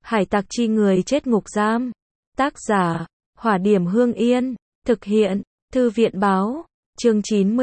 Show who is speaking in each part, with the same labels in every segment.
Speaker 1: Hải tặc chi người chết ngục giam. Tác giả, Hỏa Điểm Hương Yên. Thực hiện, Thư viện báo. Chương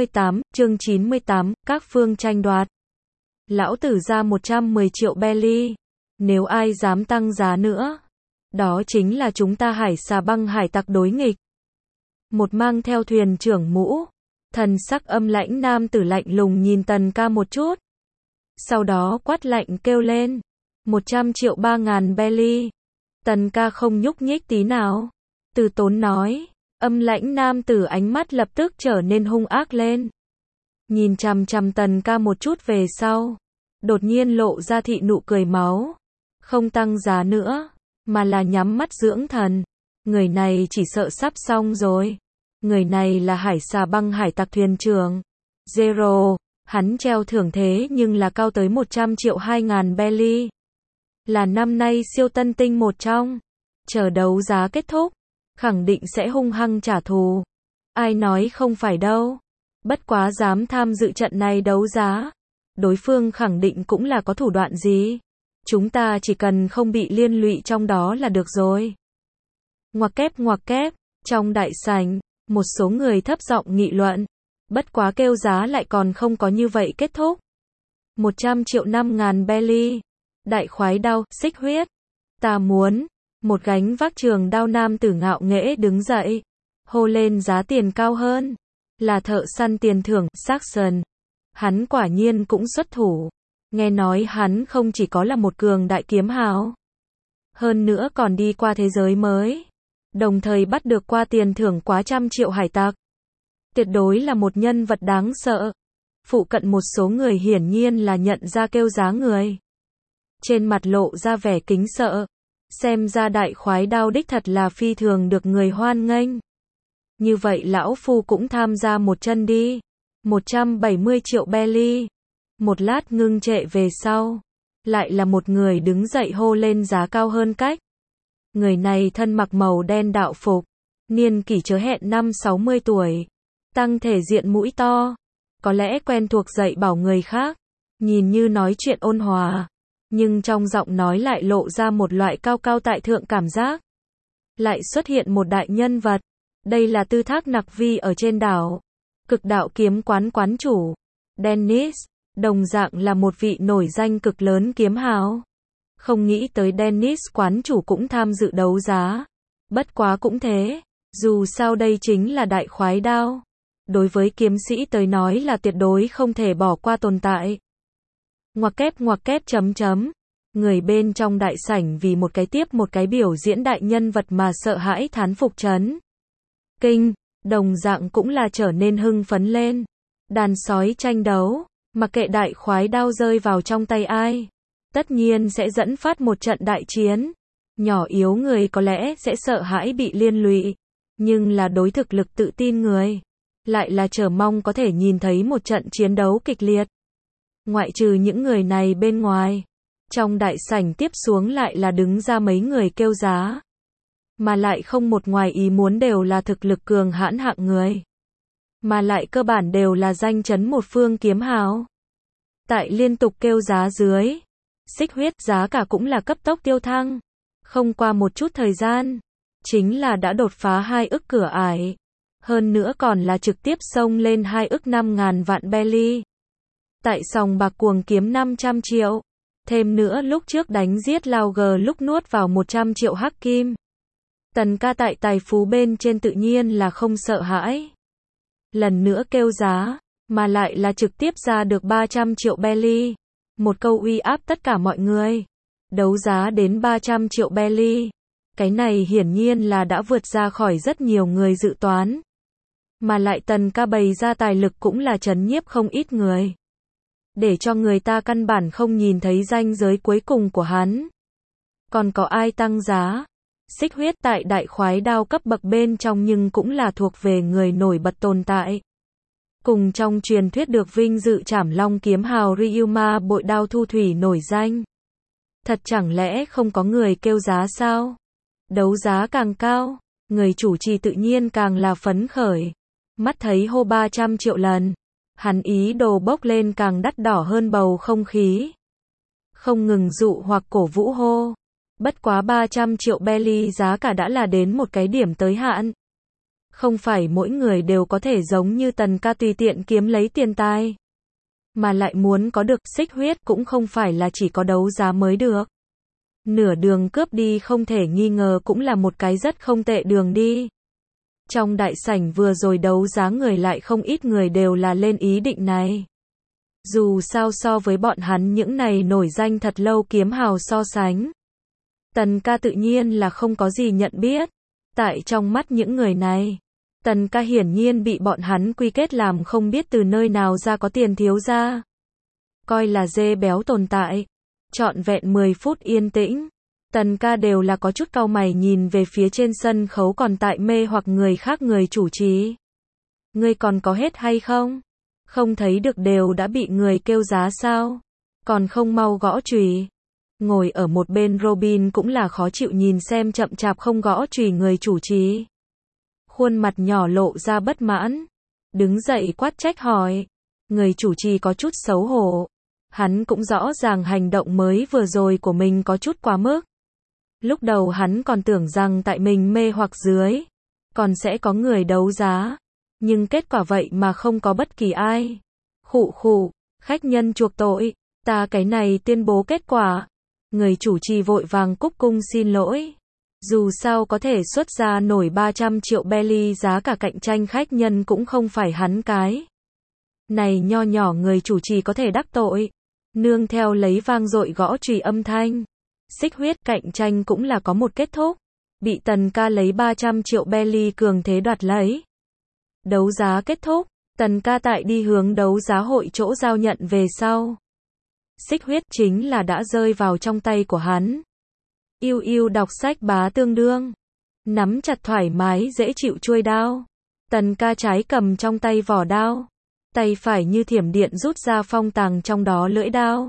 Speaker 1: 98, các phương tranh đoạt. Lão tử ra 110 triệu belly. Nếu ai dám tăng giá nữa, đó chính là chúng ta Hải Xà Băng hải tặc đối nghịch. Một mang theo thuyền trưởng mũ, thần sắc âm lãnh nam tử lạnh lùng nhìn Tần Ca một chút. Sau đó quát lạnh kêu lên, 100 triệu 3.000 belly. Tần Ca không nhúc nhích tí nào. Từ tốn nói, âm lãnh nam tử ánh mắt lập tức trở nên hung ác lên. Nhìn chằm chằm Tần Ca một chút về sau, đột nhiên lộ ra thị nụ cười máu. Không tăng giá nữa, mà là nhắm mắt dưỡng thần. Người này chỉ sợ sắp xong rồi. Người này là Hải Xà Băng hải tặc thuyền trưởng Zero, hắn treo thưởng thế nhưng là cao tới 100 triệu 2.000 belly. Là năm nay siêu tân tinh một trong. Chờ đấu giá kết thúc, khẳng định sẽ hung hăng trả thù. Ai nói không phải đâu. Bất quá dám tham dự trận này đấu giá, đối phương khẳng định cũng là có thủ đoạn gì. Chúng ta chỉ cần không bị liên lụy trong đó là được rồi. Ngoặc kép, trong đại sảnh, một số người thấp giọng nghị luận. Bất quá kêu giá lại còn không có như vậy kết thúc. 100 triệu 5.000 belly. Đại khoái đao, xích huyết. Ta muốn. Một gánh vác trường đao nam tử ngạo nghễ đứng dậy. Hô lên giá tiền cao hơn. Là thợ săn tiền thưởng, Saxon. Hắn quả nhiên cũng xuất thủ. Nghe nói hắn không chỉ có là một cường đại kiếm hào, hơn nữa còn đi qua thế giới mới. Đồng thời bắt được qua tiền thưởng quá 100 triệu hải tặc. Tuyệt đối là một nhân vật đáng sợ. Phụ cận một số người hiển nhiên là nhận ra kêu giá người. Trên mặt lộ ra vẻ kính sợ. Xem ra đại khoái đao đích thật là phi thường được người hoan nghênh. Như vậy lão phu cũng tham gia một chân đi. 170 triệu belly. Một lát ngưng trệ về sau, lại là một người đứng dậy hô lên giá cao hơn cách. Người này thân mặc màu đen đạo phục, niên kỷ chớ hẹn 50-60 tuổi, tăng thể diện mũi to, có lẽ quen thuộc dạy bảo người khác, nhìn như nói chuyện ôn hòa, nhưng trong giọng nói lại lộ ra một loại cao cao tại thượng cảm giác. Lại xuất hiện một đại nhân vật, đây là Tư Thác Nặc Vi ở trên đảo, Cực Đạo kiếm quán quán chủ, Dennis. Đồng dạng là một vị nổi danh cực lớn kiếm hào. Không nghĩ tới Dennis quán chủ cũng tham dự đấu giá. Bất quá cũng thế, dù sao đây chính là đại khoái đao. Đối với kiếm sĩ tới nói là tuyệt đối không thể bỏ qua tồn tại. Ngoặc kép, người bên trong đại sảnh vì một cái tiếp một cái biểu diễn đại nhân vật mà sợ hãi thán phục chấn kinh, đồng dạng cũng là trở nên hưng phấn lên. Đàn sói tranh đấu. Mặc kệ đại khoái đao rơi vào trong tay ai, tất nhiên sẽ dẫn phát một trận đại chiến. Nhỏ yếu người có lẽ sẽ sợ hãi bị liên lụy, nhưng là đối thực lực tự tin người, lại là chờ mong có thể nhìn thấy một trận chiến đấu kịch liệt. Ngoại trừ những người này bên ngoài, trong đại sảnh tiếp xuống lại là đứng ra mấy người kêu giá. Mà lại không một ngoài ý muốn đều là thực lực cường hãn hạng người. Mà lại cơ bản đều là danh chấn một phương kiếm hào. Tại liên tục kêu giá dưới, xích huyết giá cả cũng là cấp tốc tiêu thăng. Không qua một chút thời gian, chính là đã đột phá 2 ức cửa ải. Hơn nữa còn là trực tiếp xông lên 2 ức 5.000 vạn belly. Tại sòng bạc cuồng kiếm 500 triệu. Thêm nữa lúc trước đánh giết Lao G lúc nuốt vào 100 triệu hắc kim. Tần Ca tại tài phú bên trên tự nhiên là không sợ hãi. Lần nữa kêu giá, mà lại là trực tiếp ra được 300 triệu belly. Một câu uy áp tất cả mọi người. Đấu giá đến 300 triệu belly. Cái này hiển nhiên là đã vượt ra khỏi rất nhiều người dự toán. Mà lại Tần Ca bày ra tài lực cũng là trấn nhiếp không ít người. Để cho người ta căn bản không nhìn thấy ranh giới cuối cùng của hắn. Còn có ai tăng giá? Xích huyết tại đại khoái đao cấp bậc bên trong nhưng cũng là thuộc về người nổi bật tồn tại. Cùng trong truyền thuyết được vinh dự trảm long kiếm hào Ryuma bội đao thu thủy nổi danh. Thật chẳng lẽ không có người kêu giá sao? Đấu giá càng cao, người chủ trì tự nhiên càng là phấn khởi. Mắt thấy hô 300 triệu lần, hắn ý đồ bốc lên càng đắt đỏ hơn bầu không khí. Không ngừng dụ hoặc cổ vũ hô. Bất quá 300 triệu belly giá cả đã là đến một cái điểm tới hạn. Không phải mỗi người đều có thể giống như Tần Ca tùy tiện kiếm lấy tiền tài. Mà lại muốn có được xích huyết cũng không phải là chỉ có đấu giá mới được. Nửa đường cướp đi không thể nghi ngờ cũng là một cái rất không tệ đường đi. Trong đại sảnh vừa rồi đấu giá người lại không ít người đều là lên ý định này. Dù sao so với bọn hắn những này nổi danh thật lâu kiếm hào so sánh. Tần Ca tự nhiên là không có gì nhận biết. Tại trong mắt những người này, Tần Ca hiển nhiên bị bọn hắn quy kết làm không biết từ nơi nào ra có tiền thiếu ra. Coi là dê béo tồn tại. Trọn vẹn 10 phút yên tĩnh. Tần Ca đều là có chút cau mày nhìn về phía trên sân khấu còn tại mê hoặc người khác người chủ trì. Ngươi còn có hết hay không? Không thấy được đều đã bị người kêu giá sao? Còn không mau gõ chùy. Ngồi ở một bên Robin cũng là khó chịu nhìn xem chậm chạp không gõ chùy người chủ trì. Khuôn mặt nhỏ lộ ra bất mãn. Đứng dậy quát trách hỏi. Người chủ trì có chút xấu hổ. Hắn cũng rõ ràng hành động mới vừa rồi của mình có chút quá mức. Lúc đầu hắn còn tưởng rằng tại mình mê hoặc dưới, còn sẽ có người đấu giá. Nhưng kết quả vậy mà không có bất kỳ ai. Khụ khụ, khách nhân chuộc tội, ta cái này tuyên bố kết quả. Người chủ trì vội vàng cúc cung xin lỗi. Dù sao có thể xuất ra nổi 300 triệu belly giá cả cạnh tranh khách nhân cũng không phải hắn cái. Này nho nhỏ người chủ trì có thể đắc tội. Nương theo lấy vang dội gõ chùy âm thanh. Xích huyết cạnh tranh cũng là có một kết thúc. Bị Tần Ca lấy 300 triệu belly cường thế đoạt lấy. Đấu giá kết thúc. Tần Ca tại đi hướng đấu giá hội chỗ giao nhận về sau. Xích huyết chính là đã rơi vào trong tay của hắn. Yêu yêu đọc sách bá tương đương. Nắm chặt thoải mái dễ chịu chuôi đao. Tần Ca trái cầm trong tay vỏ đao. Tay phải như thiểm điện rút ra phong tàng trong đó lưỡi đao.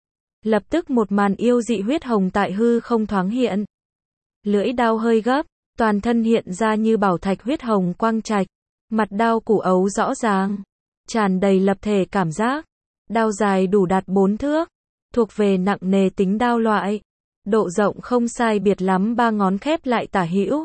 Speaker 1: Lập tức một màn yêu dị huyết hồng tại hư không thoáng hiện. Lưỡi đao hơi gấp, toàn thân hiện ra như bảo thạch huyết hồng quang trạch. Mặt đao củ ấu rõ ràng, tràn đầy lập thể cảm giác. Đao dài đủ đạt 4 thước, thuộc về nặng nề tính đao loại. Độ rộng không sai biệt lắm 3 ngón khép lại tả hữu.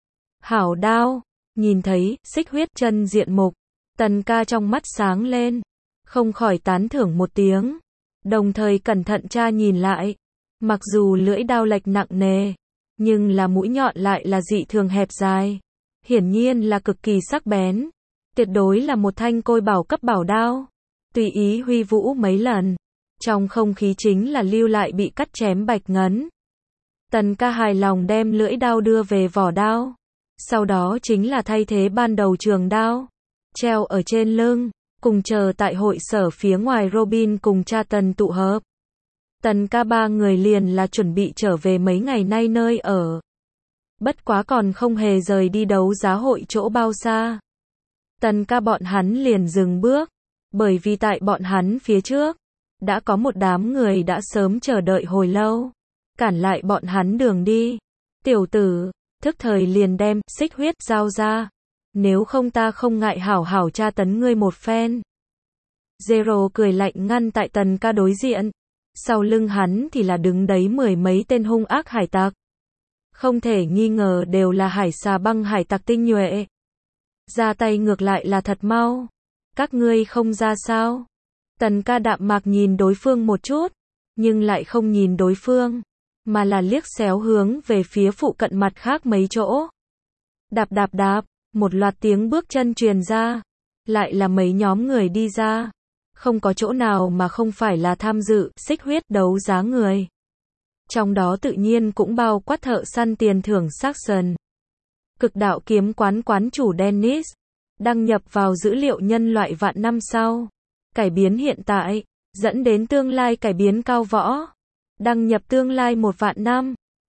Speaker 1: Hảo đao, nhìn thấy, xích huyết chân diện mục. Tần Ca trong mắt sáng lên, không khỏi tán thưởng một tiếng. Đồng thời cẩn thận tra nhìn lại. Mặc dù lưỡi đao lệch nặng nề, nhưng là mũi nhọn lại là dị thường hẹp dài. Hiển nhiên là cực kỳ sắc bén. Tuyệt đối là một thanh côi bảo cấp bảo đao. Tùy ý huy vũ mấy lần. Trong không khí chính là lưu lại bị cắt chém bạch ngấn. Tần Ca hài lòng đem lưỡi đao đưa về vỏ đao. Sau đó chính là thay thế ban đầu trường đao. Treo ở trên lưng. Cùng chờ tại hội sở phía ngoài Robin cùng cha Tần tụ hợp. Tần Ca ba người liền là chuẩn bị trở về mấy ngày nay nơi ở. Bất quá còn không hề rời đi đấu giá hội chỗ bao xa. Tần Ca bọn hắn liền dừng bước. Bởi vì tại bọn hắn phía trước, đã có một đám người đã sớm chờ đợi hồi lâu. Cản lại bọn hắn đường đi. Tiểu tử, thức thời liền đem xích huyết giao ra. Nếu không ta không ngại hảo hảo tra tấn ngươi một phen. Zero cười lạnh ngăn tại Tần Ca đối diện. Sau lưng hắn thì là đứng đấy 10 mấy tên hung ác hải tặc. Không thể nghi ngờ đều là hải xà băng hải tặc tinh nhuệ. Ra tay ngược lại là thật mau. Các ngươi không ra sao? Tần Ca đạm mạc nhìn đối phương một chút, nhưng lại không nhìn đối phương, mà là liếc xéo hướng về phía phụ cận mặt khác mấy chỗ. Đạp đạp đạp, một loạt tiếng bước chân truyền ra, lại là mấy nhóm người đi ra. Không có chỗ nào mà không phải là tham dự xích huyết đấu giá người. Trong đó tự nhiên cũng bao quát thợ săn tiền thưởng Saxon. Cực đạo kiếm quán quán chủ Dennis. Đăng nhập vào dữ liệu nhân loại vạn năm sau. Cải biến hiện tại, dẫn đến tương lai cải biến cao võ. Đăng nhập tương lai 1 vạn năm.